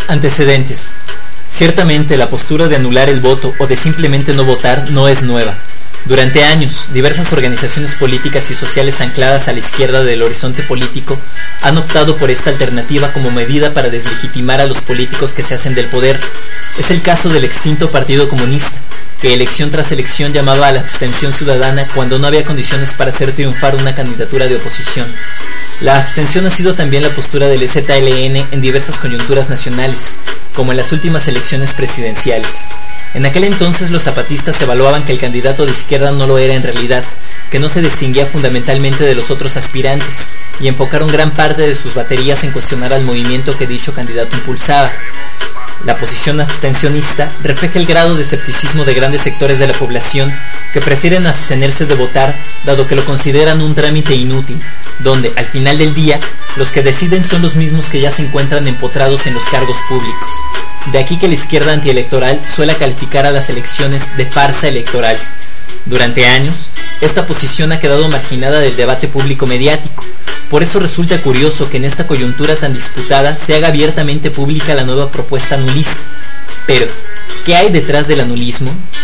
Antecedentes. Ciertamente la postura de anular el voto o de simplemente no votar no es nueva. Durante años, diversas organizaciones políticas y sociales ancladas a la izquierda del horizonte político han optado por esta alternativa como medida para deslegitimar a los políticos que se hacen del poder. Es el caso del extinto Partido Comunista, que elección tras elección llamaba a la abstención ciudadana cuando no había condiciones para hacer triunfar una candidatura de oposición. La abstención ha sido también la postura del EZLN en diversas coyunturas nacionales, como en las últimas elecciones presidenciales. En aquel entonces los zapatistas evaluaban que el candidato de izquierda no lo era en realidad, que no se distinguía fundamentalmente de los otros aspirantes, y enfocaron gran parte de sus baterías en cuestionar al movimiento que dicho candidato impulsaba. La posición abstencionista refleja el grado de escepticismo de grandes sectores de la población que prefieren abstenerse de votar dado que lo consideran un trámite inútil, donde, al final del día, los que deciden son los mismos que ya se encuentran empotrados en los cargos públicos. De aquí que la izquierda antielectoral suele calificar a las elecciones de farsa electoral. Durante años, esta posición ha quedado marginada del debate público mediático. Por eso resulta curioso que en esta coyuntura tan disputada se haga abiertamente pública la nueva propuesta anulista. Pero, ¿qué hay detrás del anulismo?